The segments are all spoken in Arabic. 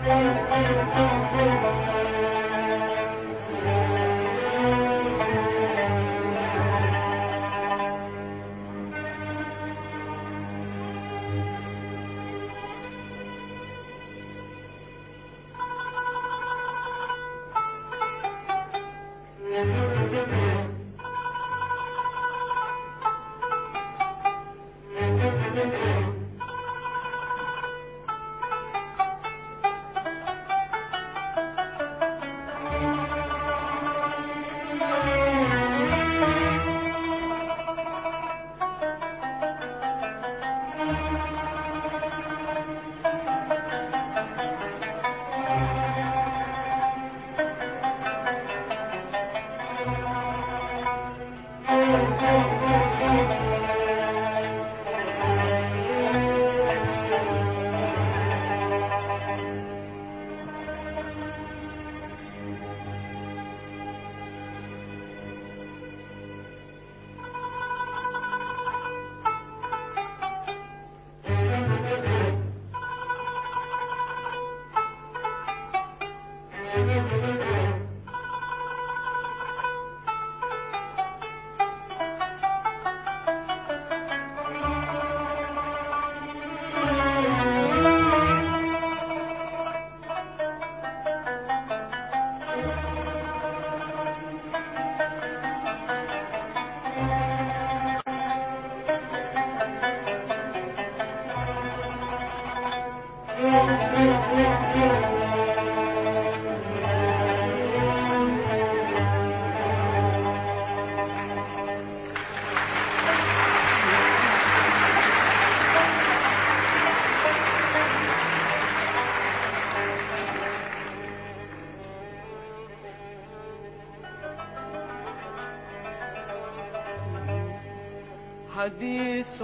حديث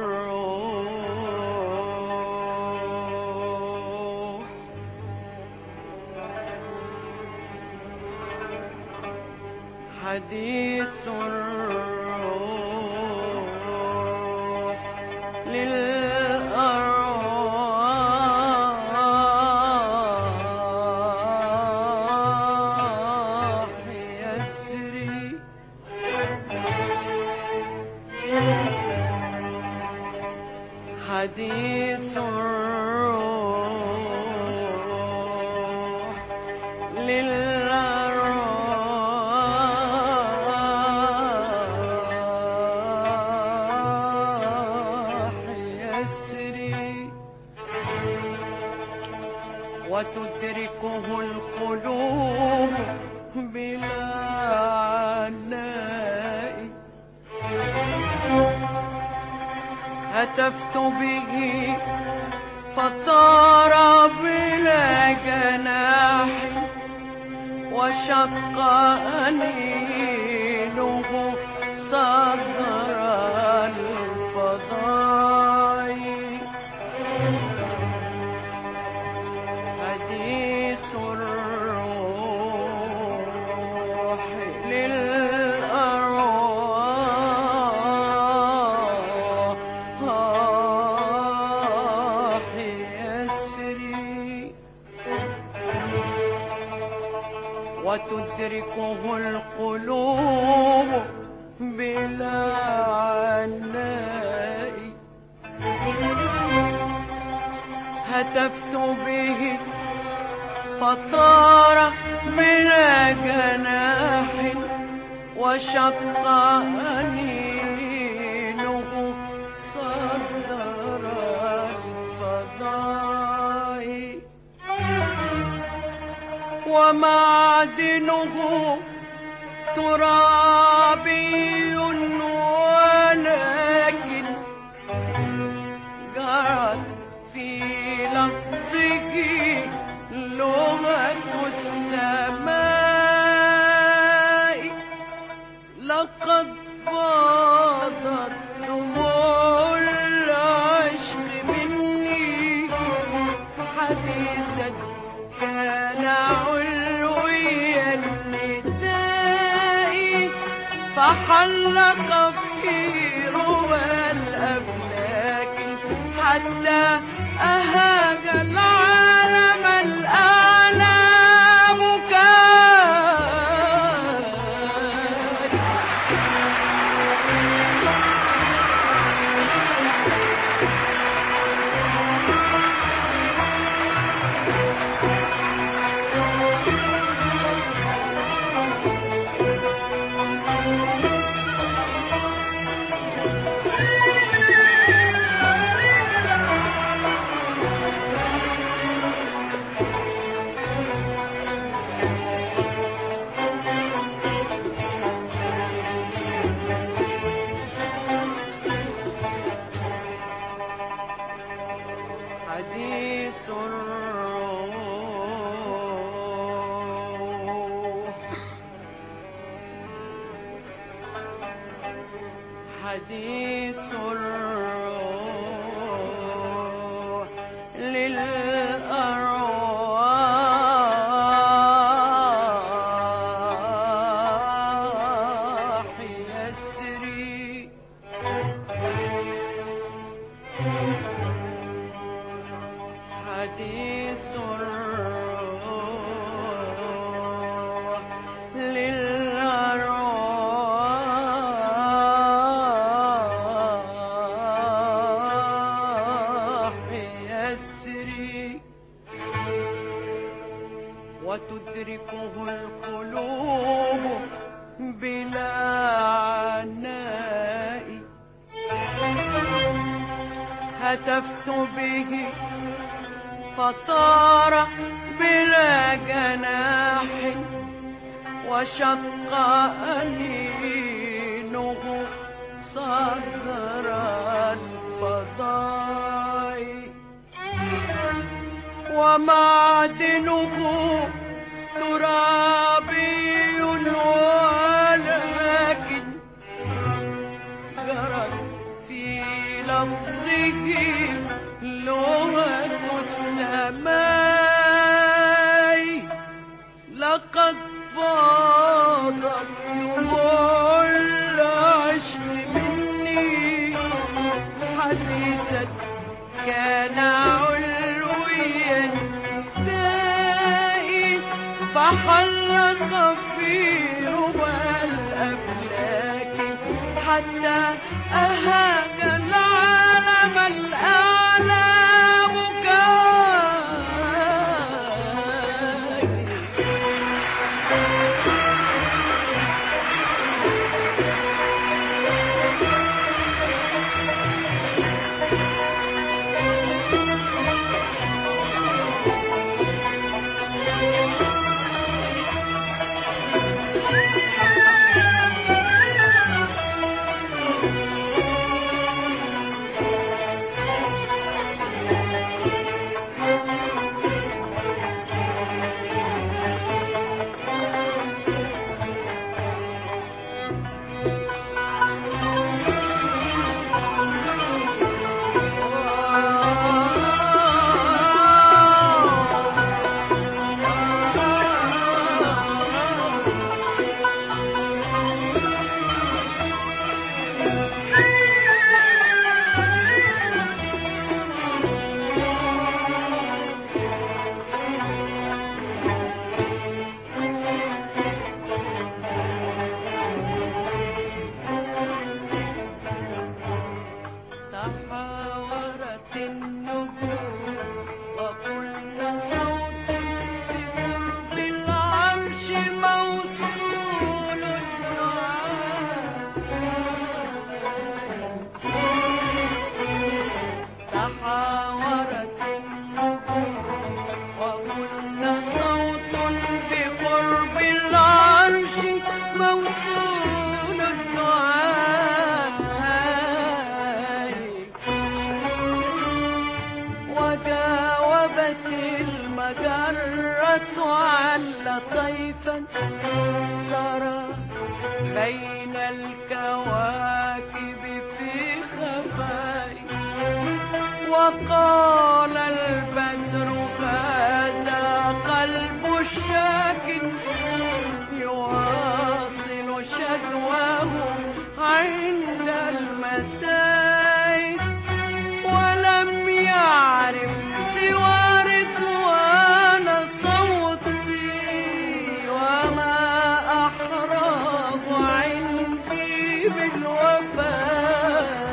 الروح حديث الروح للأرواح يسري حديث الروح للأرواح يسري وتدركه القلوب بلا عناء هتفت به فطار بلا جناح وشق أنينه صدر الفضاء حديث الروح للأرواح يسري وتدركه القلوب بلا عناء هتفت به فطار بلا جناح وشق أنينه صدر الفضاء ومعدنه ترابي ولكن جرت في لفظه لغة السماء لقد فاضت دموع العشق مني حديثا كان علوي النداء فحلق في روى الأفلاك حتى أهاج العالم الأفلاك حديث الروح للأرواح يسري. حديث الروح للأرواح يسري. وتدركه القلوب بلا عناء. هتفت به فطار بلا جناح، وشق أنينه صدر الفضاء. ومعدنه ترابي ولكن جرت في لفظه لغة السماء. لقد فاضت دموع العشق مني حديثا كان علويا دائي، فحلق في ربى الأفلاك حتى أهاج العالم الأعلى بكائي. تحاورت النجوم وكل صوت بقرب العرش موصول الدعاء. تحاورت النجوم وكل صوت بقرب العرش موصول الدعاء. وجاوبت المجرة عل طيفا سرى بين الكواكب في خفاء. وقال البدر هذا قلب الشاك يواصل شكواه عند المساء. ولم يعرف سوى رضوان صوتي وما أحراه عندي بالوفاء.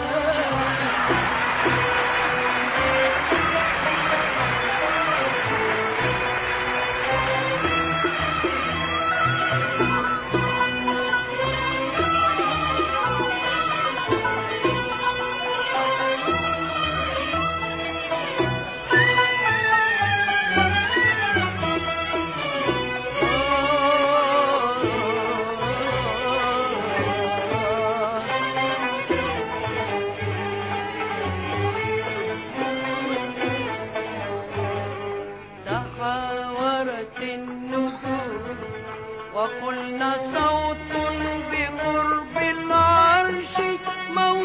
تحاورت النجوم وقلنا صوت بقرب العرش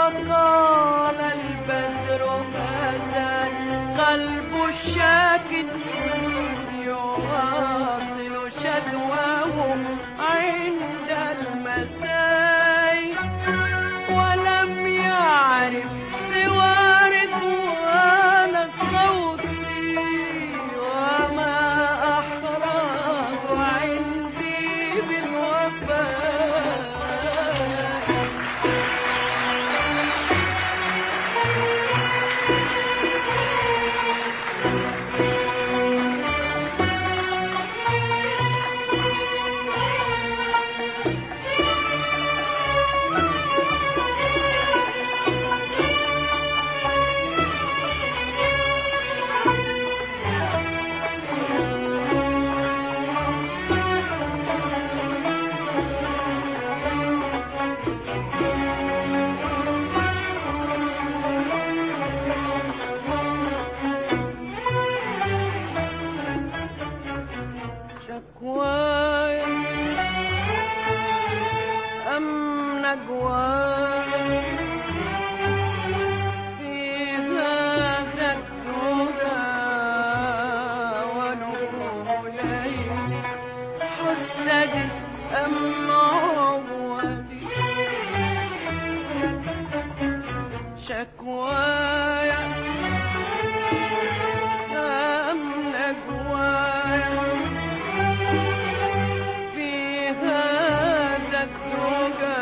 وقال البدر هذا قلب الشاكد يواصل شكواه عند المساء ولم يعرف سوى رضوان الصوت وما أحراه عندي بالوفاء شكواي أم نجواي في هذا الدجى ونور ليل حسدي أم عودي شكواي أم نجواي في هذا الدجى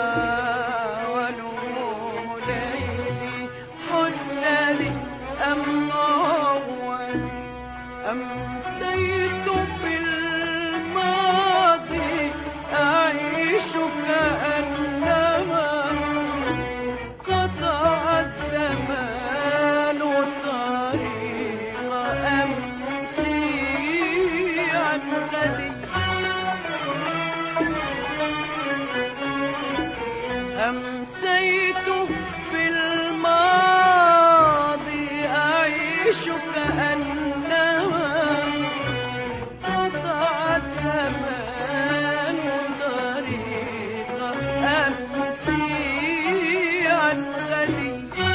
ونور ليلي حسني أم عودي أمسيت في الماضي أعيش كأنما قطع الزمان طريق أمسي عن غدي أمسيت في الماضي أعيش كأنما قطع الزمان طريق أمسي عن غدي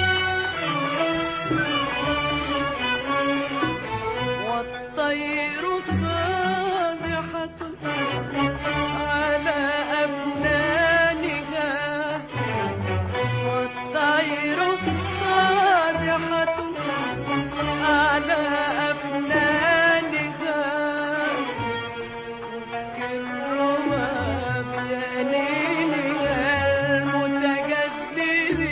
والطير صادحة على أبنانها والطير صادحة على أبنانها تذكرهما بجنينها المتجدد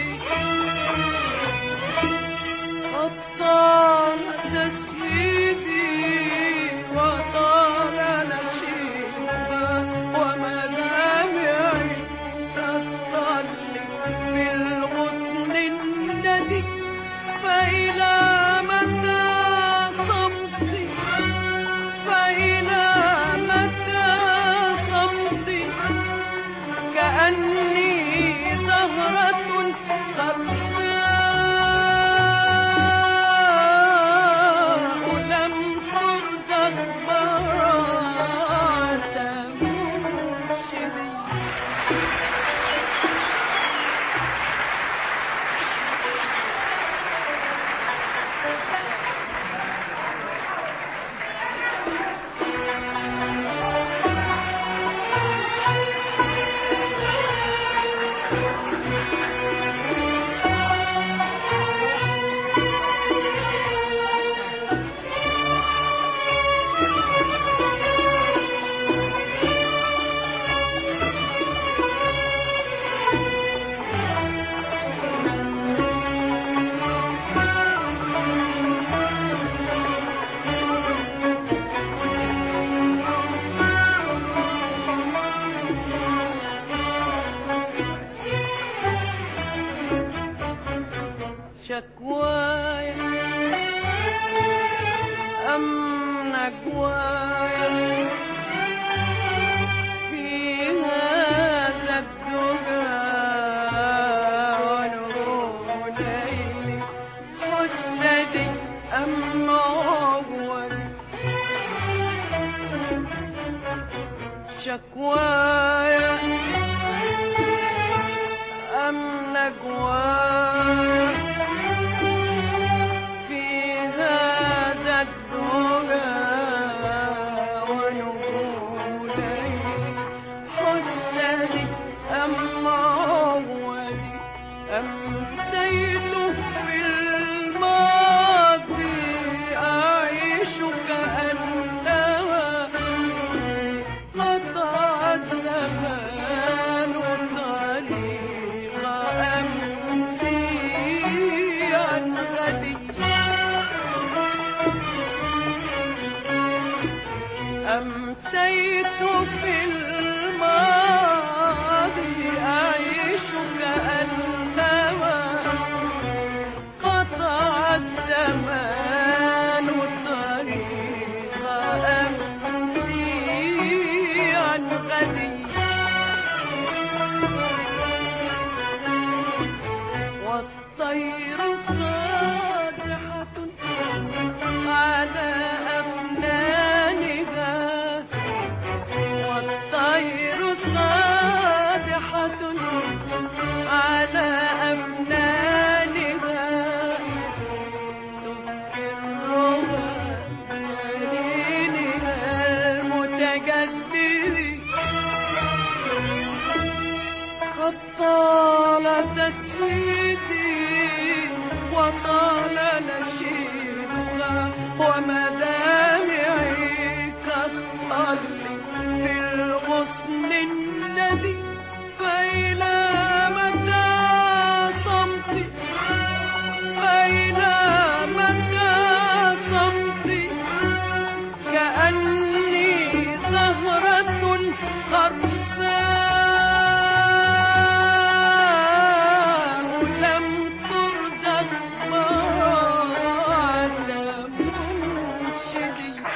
وطال تسهيدي وطال نشيدها ومدامعي تطلق بالغصن الندي فإلى متى صمتي فإلى متى صمتي كأني زهرة خرساء لم ترزق براءة مرشدي شكواي أم نجواي في هذا الدجى ونور ليلي حسني أم عودي شكواي أم شكواي في هذا الدجى ونقولي حسني أم عودي أمسيت في الماضي أعيش كأنها قطع الزمان طريق أمسي عن غدي أمسيت في الماضي أعيش كأنما قطع الزمان طريق أمسي عن غدي والطير صادحة على أفنانها والطير صادحة على أفنانها تذكرها بجنينها المتجدد قد طال تسويدي وطال نشيدها ومدامعي كالطل في الغصن الندي فإلى متى صمتي فإلى متى صمتي كأني زهرة خرساء لم ترزق بعد منشدي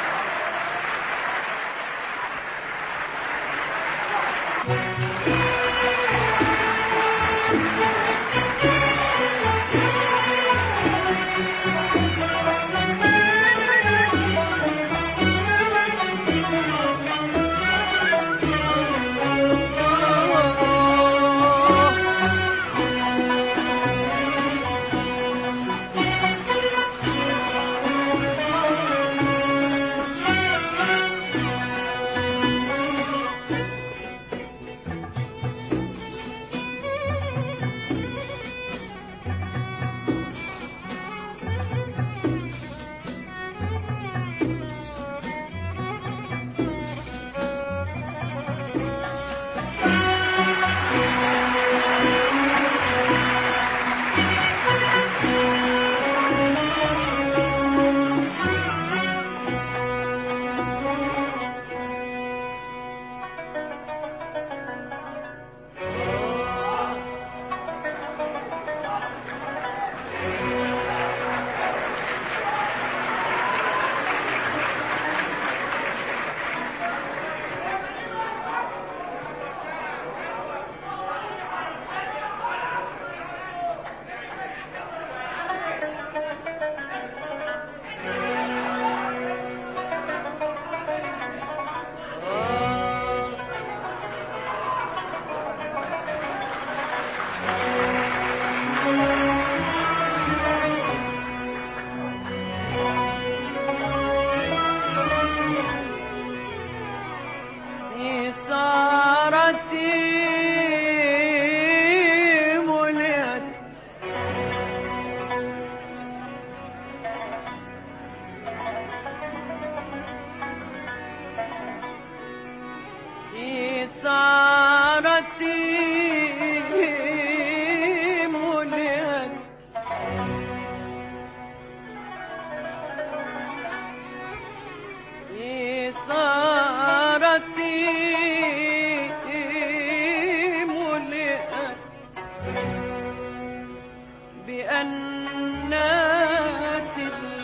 بأنات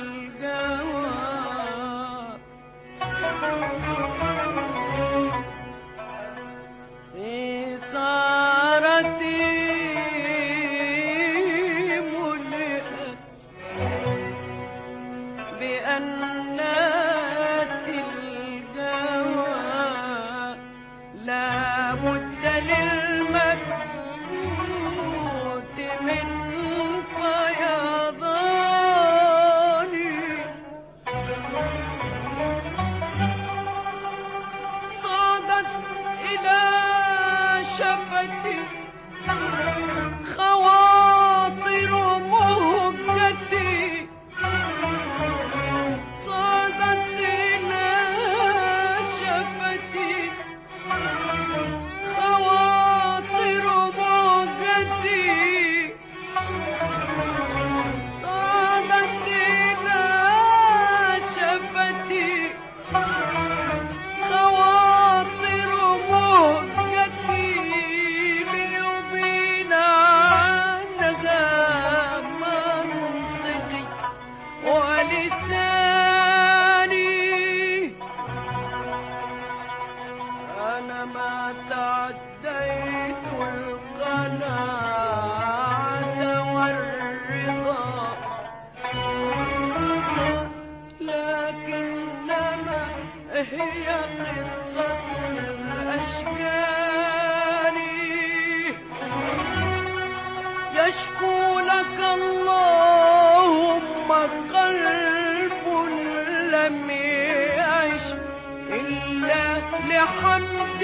الجوى بأنات الجوى لا بد للمكسور أشكو لك اللهم قلب لم يعش إلا لحمد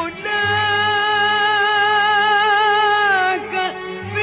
علاك في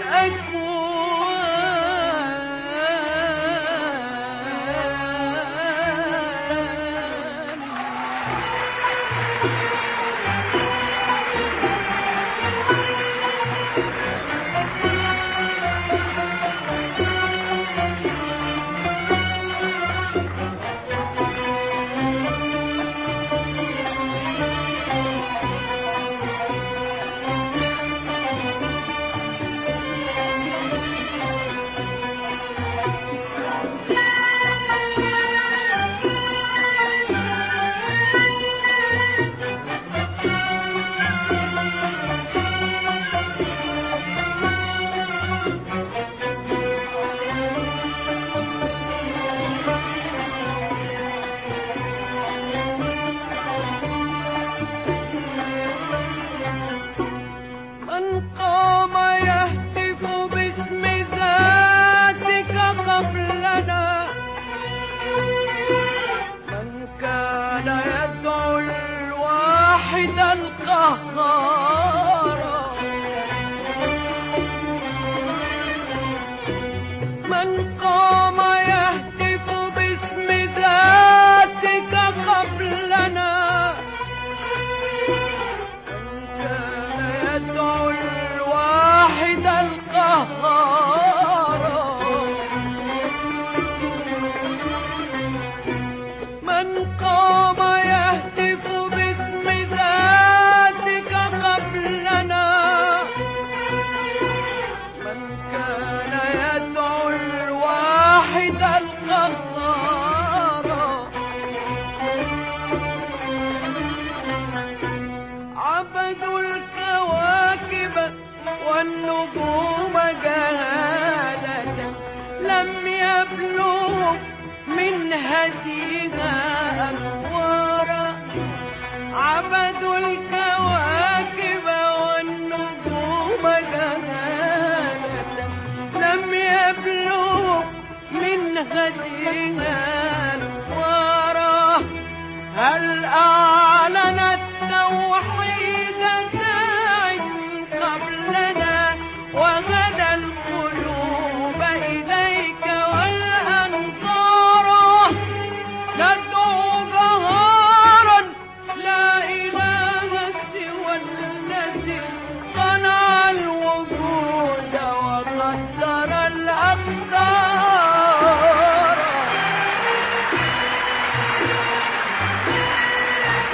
من قام يهتف باسم ذاتك قبلنا من كان يدعو الواحد القهار من قام يهتف باسم ذاتك قبلنا من كان يدعو الواحد القهار عبدوا الكواكب والنجوم جهالة لم يبلغوا من هديها أنوارا عبدوا الكواكب والنجوم جهالة لم يبلغوا من هديها أنوارا هل أعلنت توحيد داع قبلنا وغدا القلوب إليك والأنصار ندعو جهارا لا إله سوى الذي صنع الوجود وقدر الأقدار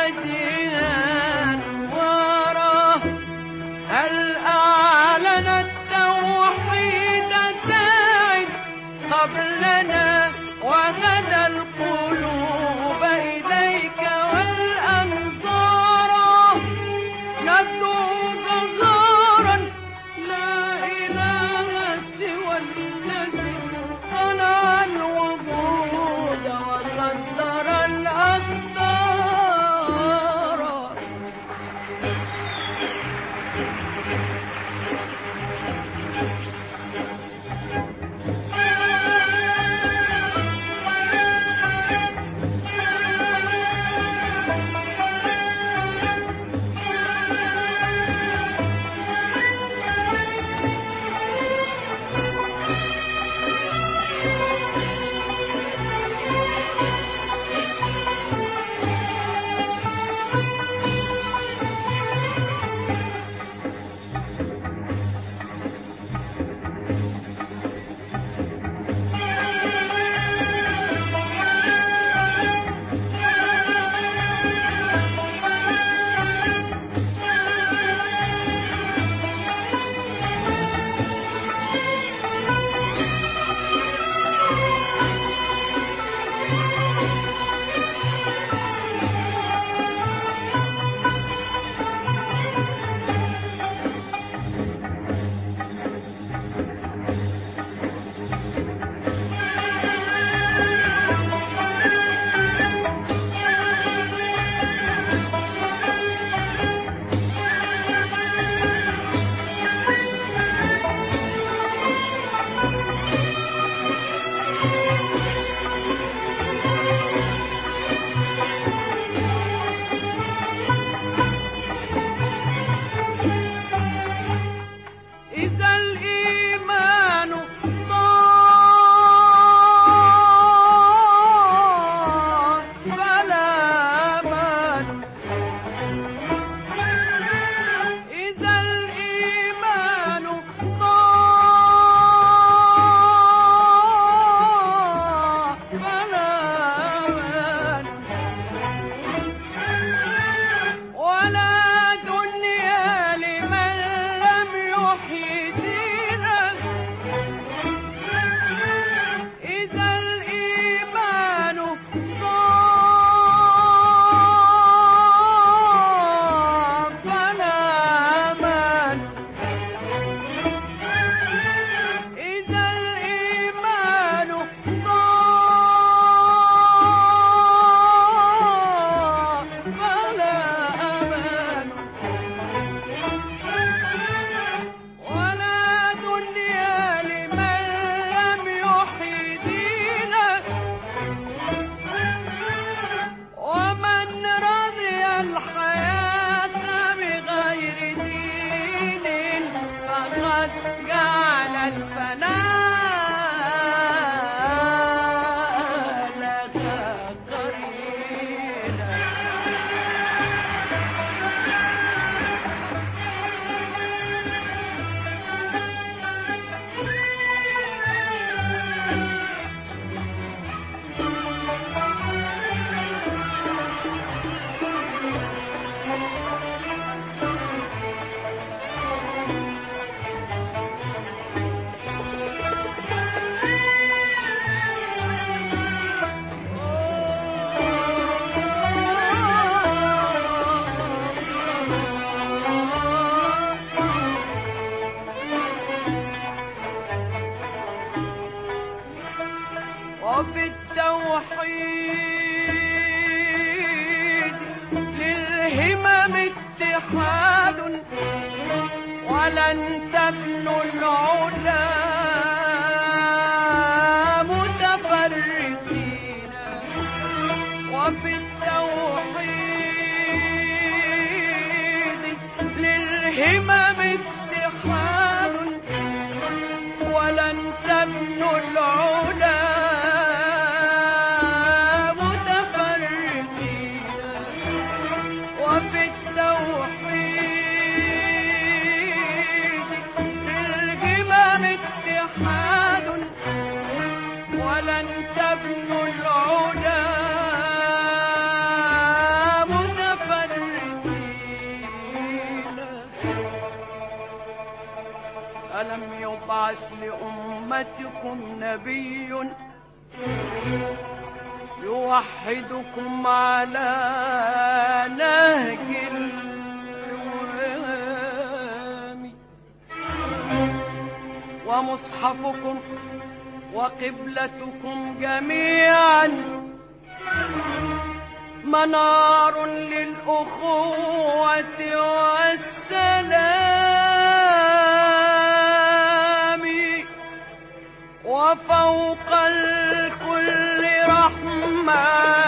الجهاد وراه. هل أعلن التوحيد ساعد قبلنا وغدا القلوب إليك والأنظار ندعو جزارا لا إله سوى الذي صنع الوجود وقدر الأقدار. إذا الإيمان ضاع فلا أمان. إذا الإيمان ضاع فلا أمان. ولا دنيا لمن لم يحيي دينه. إذا الإيمان ضاع فلا أمان. إذا الإيمان ضاع فلا أمان. ولا دنيا لمن لم يحيي دينه. ومن رضي الحياة بغير دين فقد جعل الفناء لها قرينا. وبالتوحيد للهمم اتحاد ولن تبنوا العلا متفرقين. وبالتوحيد للهمم اتحاد ولن تبنوا العلا متفرقين. وبالتوحيد للهمم اتحاد ولن تبنوا العلا أمتكم نبي يوحدكم على نهج الوام، ومصحفكم وقبلتكم جميعا منار للأخوة والسلام، وفوق الكل رحمة